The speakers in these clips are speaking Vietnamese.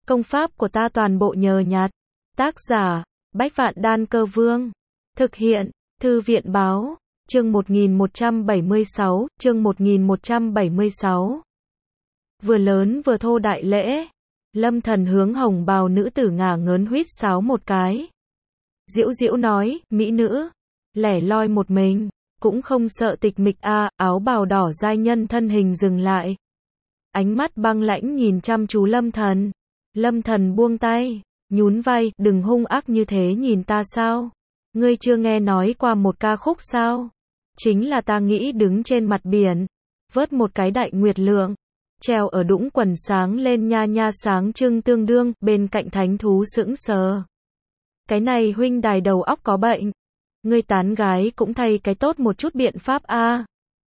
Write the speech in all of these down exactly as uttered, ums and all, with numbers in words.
Công pháp của ta toàn bộ nhờ nhặt. Tác giả, Bách Vạn Đan Cơ Vương. Thực hiện, Thư viện Báo. Chương một nghìn một trăm bảy mươi sáu, chương một nghìn một trăm bảy mươi sáu. Vừa lớn vừa thô đại lễ. Lâm Thần hướng hồng bào nữ tử ngả ngớn huýt sáo một cái. Diễu diễu nói, mỹ nữ, lẻ loi một mình, cũng không sợ tịch mịch a. À, áo bào đỏ giai nhân thân hình dừng lại. Ánh mắt băng lãnh nhìn chăm chú Lâm Thần. Lâm Thần buông tay, nhún vai, đừng hung ác như thế nhìn ta sao? Ngươi chưa nghe nói qua một ca khúc sao? Chính là ta nghĩ đứng trên mặt biển, vớt một cái đại nguyệt lượng, treo ở đũng quần sáng lên nha nha sáng trưng tương đương, bên cạnh thánh thú sững sờ. Cái này huynh đài đầu óc có bệnh. Ngươi tán gái cũng thay cái tốt một chút biện pháp a. À.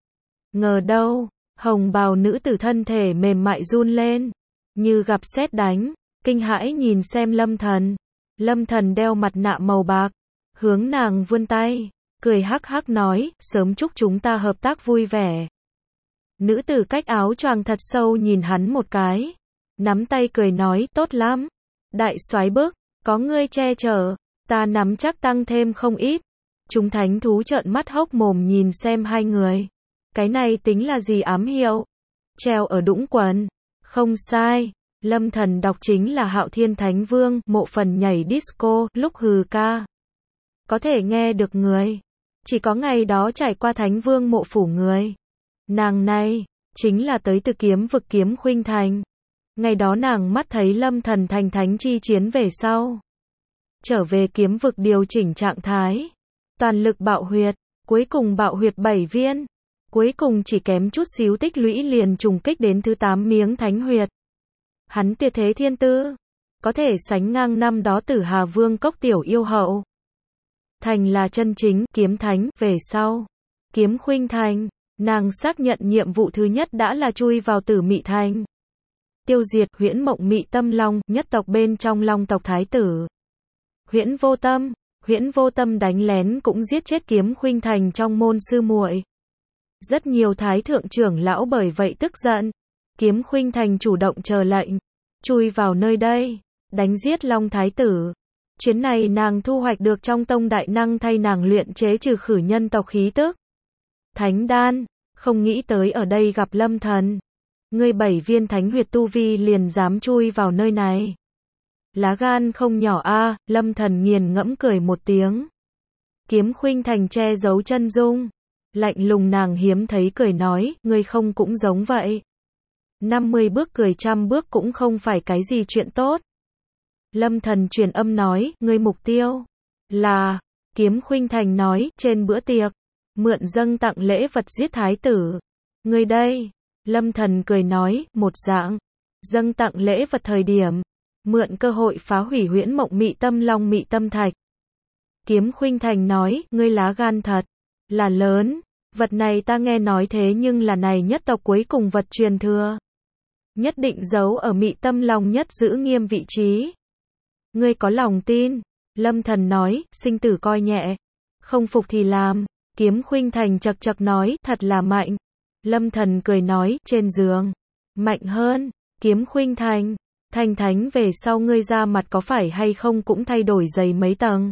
Ngờ đâu, hồng bào nữ tử thân thể mềm mại run lên, như gặp sét đánh, kinh hãi nhìn xem Lâm Thần. Lâm Thần đeo mặt nạ màu bạc, hướng nàng vươn tay, cười hắc hắc nói, sớm chúc chúng ta hợp tác vui vẻ. Nữ tử cách áo choàng thật sâu nhìn hắn một cái, nắm tay cười nói, tốt lắm, đại soái bức, có ngươi che chở, ta nắm chắc tăng thêm không ít. Chúng thánh thú trợn mắt hốc mồm nhìn xem hai người. Cái này tính là gì ám hiệu? Treo ở đũng quần. Không sai, Lâm Thần đọc chính là Hạo Thiên Thánh Vương, mộ phần nhảy disco, lúc hừ ca. Có thể nghe được người. Chỉ có ngày đó trải qua Thánh Vương mộ phủ người. Nàng này, chính là tới từ kiếm vực Kiếm Khuynh Thành. Ngày đó nàng mắt thấy Lâm Thần thành thánh chi chiến về sau. Trở về kiếm vực điều chỉnh trạng thái. Toàn lực bạo huyệt, cuối cùng bạo huyệt bảy viên. Cuối cùng chỉ kém chút xíu tích lũy liền trùng kích đến thứ tám miếng thánh huyệt. Hắn tuyệt thế thiên tư, có thể sánh ngang năm đó Tử Hà Vương cốc tiểu yêu hậu. Thành là chân chính kiếm thánh, về sau Kiếm Khuynh Thành, nàng xác nhận nhiệm vụ thứ nhất đã là chui vào Tử Mị Thành. Tiêu diệt Huyễn Mộng Mị Tâm Long, nhất tộc bên trong Long tộc thái tử. Huyễn Vô Tâm, Huyễn Vô Tâm đánh lén cũng giết chết Kiếm Khuynh Thành trong môn sư muội. Rất nhiều thái thượng trưởng lão bởi vậy tức giận. Kiếm Khuynh Thành chủ động chờ lệnh, chui vào nơi đây, đánh giết Long thái tử. Chuyến này nàng thu hoạch được trong tông đại năng thay nàng luyện chế trừ khử nhân tộc khí tức. Thánh đan, không nghĩ tới ở đây gặp Lâm Thần. Ngươi bảy viên thánh huyệt tu vi liền dám chui vào nơi này. Lá gan không nhỏ a. À, Lâm Thần nghiền ngẫm cười một tiếng. Kiếm Khuynh Thành che giấu chân dung, lạnh lùng nàng hiếm thấy cười nói, ngươi không cũng giống vậy. năm mươi bước cười trăm bước cũng không phải cái gì chuyện tốt. Lâm Thần truyền âm nói, ngươi mục tiêu là, Kiếm Khuynh Thành nói, trên bữa tiệc, mượn dâng tặng lễ vật giết thái tử. Ngươi đây, Lâm Thần cười nói, một dạng, dâng tặng lễ vật thời điểm, mượn cơ hội phá hủy Huyễn Mộng Mị Tâm Long Mị Tâm Thạch. Kiếm Khuynh Thành nói, ngươi lá gan thật là lớn, vật này ta nghe nói thế nhưng là này nhất tộc cuối cùng vật truyền thừa. Nhất định giấu ở Mị Tâm Long nhất giữ nghiêm vị trí. Ngươi có lòng tin? Lâm Thần nói, sinh tử coi nhẹ, không phục thì làm. Kiếm Khuynh Thành chật chật nói, thật là mạnh. Lâm Thần cười nói, trên giường, mạnh hơn. Kiếm Khuynh Thành, thành thánh về sau ngươi ra mặt có phải hay không cũng thay đổi dày mấy tầng.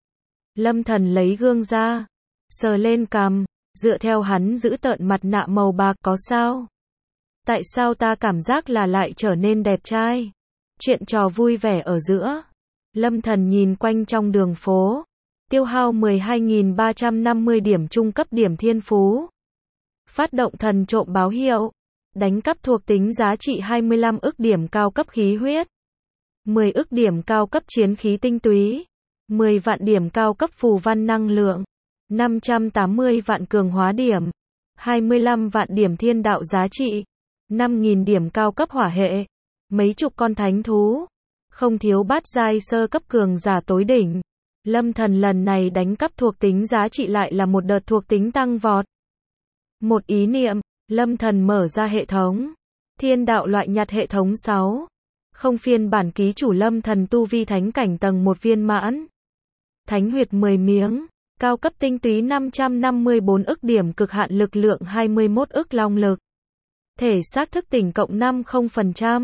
Lâm Thần lấy gương ra, sờ lên cằm, dựa theo hắn giữ tợn mặt nạ màu bạc, có sao? Tại sao ta cảm giác là lại trở nên đẹp trai? Chuyện trò vui vẻ ở giữa. Lâm Thần nhìn quanh trong đường phố, tiêu hao mười hai nghìn ba trăm năm mươi điểm trung cấp điểm thiên phú. Phát động thần trộm báo hiệu, đánh cắp thuộc tính giá trị hai mươi lăm ức điểm cao cấp khí huyết, mười ức điểm cao cấp chiến khí tinh túy, mười vạn điểm cao cấp phù văn năng lượng, năm trăm tám mươi vạn cường hóa điểm, hai mươi lăm vạn điểm thiên đạo giá trị, năm nghìn điểm cao cấp hỏa hệ, mấy chục con thánh thú, không thiếu bát giai sơ cấp cường giả tối đỉnh. Lâm Thần lần này đánh cắp thuộc tính giá trị lại là một đợt thuộc tính tăng vọt. Một ý niệm, Lâm Thần mở ra hệ thống. Thiên đạo loại nhặt hệ thống sáu. Không phiên bản ký chủ Lâm Thần tu vi thánh cảnh tầng một viên mãn. Thánh huyệt mười miếng. Cao cấp tinh túy năm trăm năm mươi bốn ức điểm, cực hạn lực lượng hai mươi mốt ức long lực. Thể xác thức tỉnh cộng năm mươi phần trăm.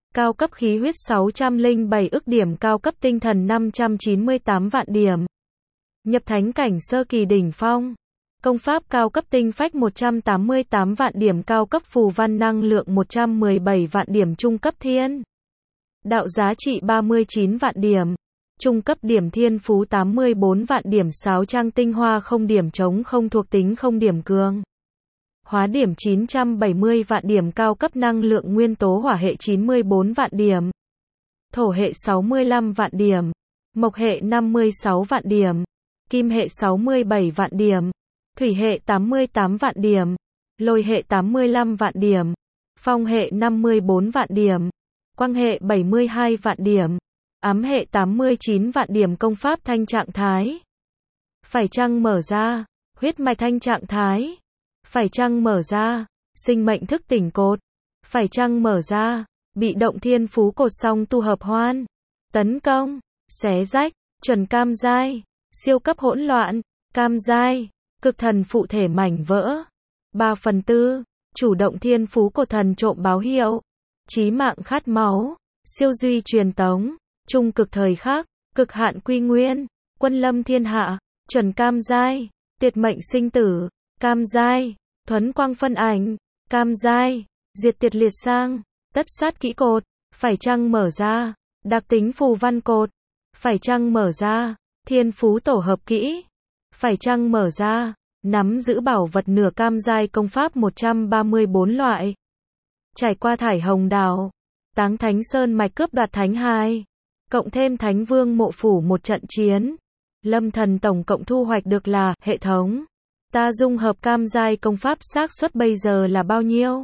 Cao cấp khí huyết sáu trăm lẻ bảy ức điểm, cao cấp tinh thần năm trăm chín mươi tám vạn điểm. Nhập thánh cảnh sơ kỳ đỉnh phong. Công pháp cao cấp tinh phách một trăm tám mươi tám vạn điểm, cao cấp phù văn năng lượng một trăm mười bảy vạn điểm, trung cấp thiên đạo giá trị ba mươi chín vạn điểm. Trung cấp điểm thiên phú tám mươi bốn vạn điểm, sáo trang tinh hoa không điểm, chống không thuộc tính không điểm, cường hóa điểm chín trăm bảy mươi vạn điểm, cao cấp năng lượng nguyên tố hỏa hệ chín mươi bốn vạn điểm, thổ hệ sáu mươi lăm vạn điểm, mộc hệ năm mươi sáu vạn điểm, kim hệ sáu mươi bảy vạn điểm, thủy hệ tám mươi tám vạn điểm, lôi hệ tám mươi lăm vạn điểm, phong hệ năm mươi bốn vạn điểm, quang hệ bảy mươi hai vạn điểm, ám hệ tám mươi chín vạn điểm. Công pháp thanh trạng thái. Phải chăng mở ra. Huyết mạch thanh trạng thái. Phải chăng mở ra. Sinh mệnh thức tỉnh cột. Phải chăng mở ra. Bị động thiên phú cột song tu hợp hoan. Tấn công. Xé rách. Chuẩn cam giai. Siêu cấp hỗn loạn. Cam giai. Cực thần phụ thể mảnh vỡ. ba phần tư. Chủ động thiên phú cột thần trộm báo hiệu. Chí mạng khát máu. Siêu duy truyền tống. Trung cực thời khắc. Cực hạn quy nguyên. Quân lâm thiên hạ. Chuẩn cam giai. Tuyệt mệnh sinh tử. Cam giai. Thuấn quang phân ảnh. Cam giai. Diệt tiệt liệt sang. Tất sát kỹ cột. Phải chăng mở ra. Đặc tính phù văn cột. Phải chăng mở ra. Thiên phú tổ hợp kỹ. Phải chăng mở ra. Nắm giữ bảo vật nửa cam giai, công pháp một trăm ba mươi bốn loại. Trải qua thải hồng đảo. Táng thánh sơn mạch, cướp đoạt thánh hai. Cộng thêm thánh vương mộ phủ một trận chiến. Lâm thần tổng cộng thu hoạch được là hệ thống. Ta dung hợp cam giai công pháp, xác suất bây giờ là bao nhiêu?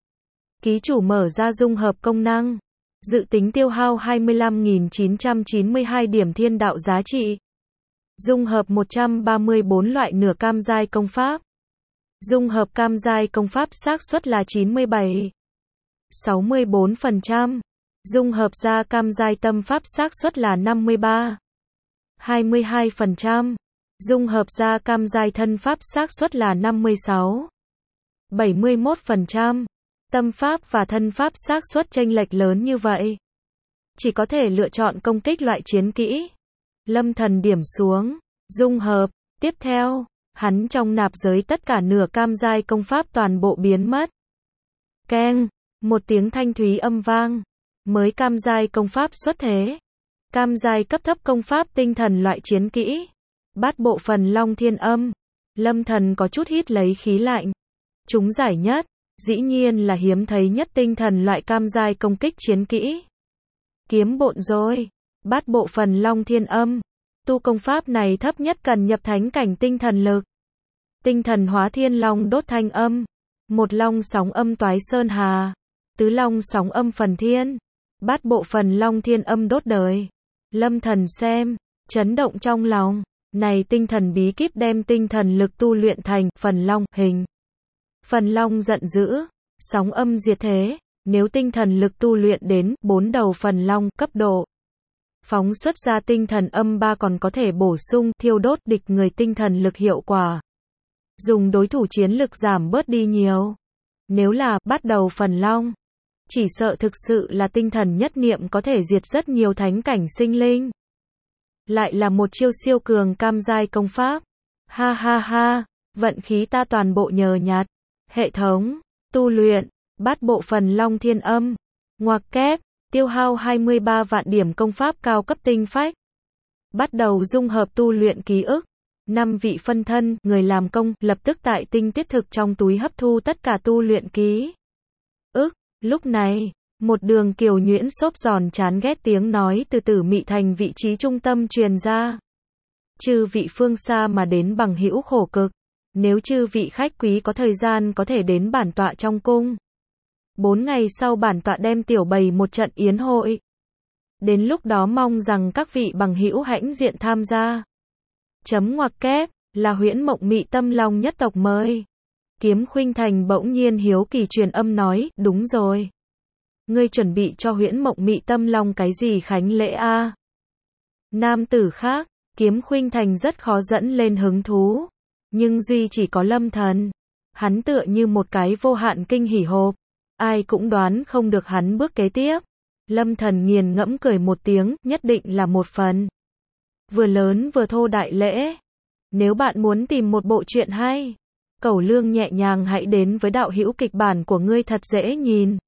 Ký chủ mở ra dung hợp công năng. Dự tính tiêu hao hai mươi lăm nghìn chín trăm chín mươi hai điểm thiên đạo giá trị. Dung hợp một trăm ba mươi bốn loại nửa cam giai công pháp. Dung hợp cam giai công pháp, xác suất là chín mươi bảy phẩy sáu mươi bốn phần trăm. Dung hợp ra cam giai tâm pháp, xác suất là năm mươi ba phẩy hai mươi hai phần trăm. Dung hợp ra cam giai thân pháp, xác suất là năm mươi sáu phẩy bảy mươi mốt phần trăm. Tâm pháp và thân pháp xác suất chênh lệch lớn như vậy. Chỉ có thể lựa chọn công kích loại chiến kỹ. Lâm thần điểm xuống. Dung hợp. Tiếp theo, hắn trong nạp giới tất cả nửa cam giai công pháp toàn bộ biến mất. Keng. Một tiếng thanh thúy âm vang. Mới cam giai công pháp xuất thế. Cam giai cấp thấp công pháp tinh thần loại chiến kỹ. Bát bộ phần long thiên âm. Lâm thần có chút hít lấy khí lạnh. Chúng giải nhất. Dĩ nhiên là hiếm thấy nhất tinh thần loại cam giai công kích chiến kỹ. Kiếm bộn rồi. Bát bộ phần long thiên âm. Tu công pháp này thấp nhất cần nhập thánh cảnh tinh thần lực. Tinh thần hóa thiên long đốt thanh âm. Một long sóng âm toái sơn hà. Tứ long sóng âm phần thiên. Bát bộ phần long thiên âm đốt đời. Lâm thần xem. Chấn động trong lòng. Này tinh thần bí kíp đem tinh thần lực tu luyện thành phần long hình. Phần long giận dữ. Sóng âm diệt thế. Nếu tinh thần lực tu luyện đến bốn đầu phần long cấp độ. Phóng xuất ra tinh thần âm ba còn có thể bổ sung thiêu đốt địch người tinh thần lực hiệu quả. Dùng đối thủ chiến lực giảm bớt đi nhiều. Nếu là bắt đầu phần long. Chỉ sợ thực sự là tinh thần nhất niệm có thể diệt rất nhiều thánh cảnh sinh linh. Lại là một chiêu siêu cường cam giai công pháp. Ha ha ha, vận khí ta toàn bộ nhờ nhặt. Hệ thống, tu luyện, bát bộ phần long thiên âm. Ngoặc kép, tiêu hao hai mươi ba vạn điểm công pháp cao cấp tinh phách. Bắt đầu dung hợp tu luyện ký ức. Năm vị phân thân, người làm công, lập tức tại tinh tiết thực trong túi hấp thu tất cả tu luyện ký ức. Lúc này, một đường kiều nhuyễn xốp giòn chán ghét tiếng nói từ Tử Mị Thành vị trí trung tâm truyền ra. Chư vị phương xa mà đến bằng hữu khổ cực. Nếu chư vị khách quý có thời gian có thể đến bản tọa trong cung. Bốn ngày sau bản tọa đem tiểu bày một trận yến hội. Đến lúc đó mong rằng các vị bằng hữu hãnh diện tham gia. Chấm ngoặc kép, là Huyễn Mộng Mị Tâm Long nhất tộc mời. Kiếm Khuynh Thành bỗng nhiên hiếu kỳ truyền âm nói, đúng rồi. Ngươi chuẩn bị cho Huyễn Mộng Mị Tâm Long cái gì khánh lễ a? À? Nam tử khác, Kiếm Khuynh Thành rất khó dẫn lên hứng thú. Nhưng duy chỉ có Lâm thần. Hắn tựa như một cái vô hạn kinh hỉ hộp. Ai cũng đoán không được hắn bước kế tiếp. Lâm Thần nghiền ngẫm cười một tiếng, nhất định là một phần. Vừa lớn vừa thô đại lễ. Nếu bạn muốn tìm một bộ truyện hay, Cẩu Lương nhẹ nhàng hãy đến với đạo hữu kịch bản của ngươi thật dễ nhìn.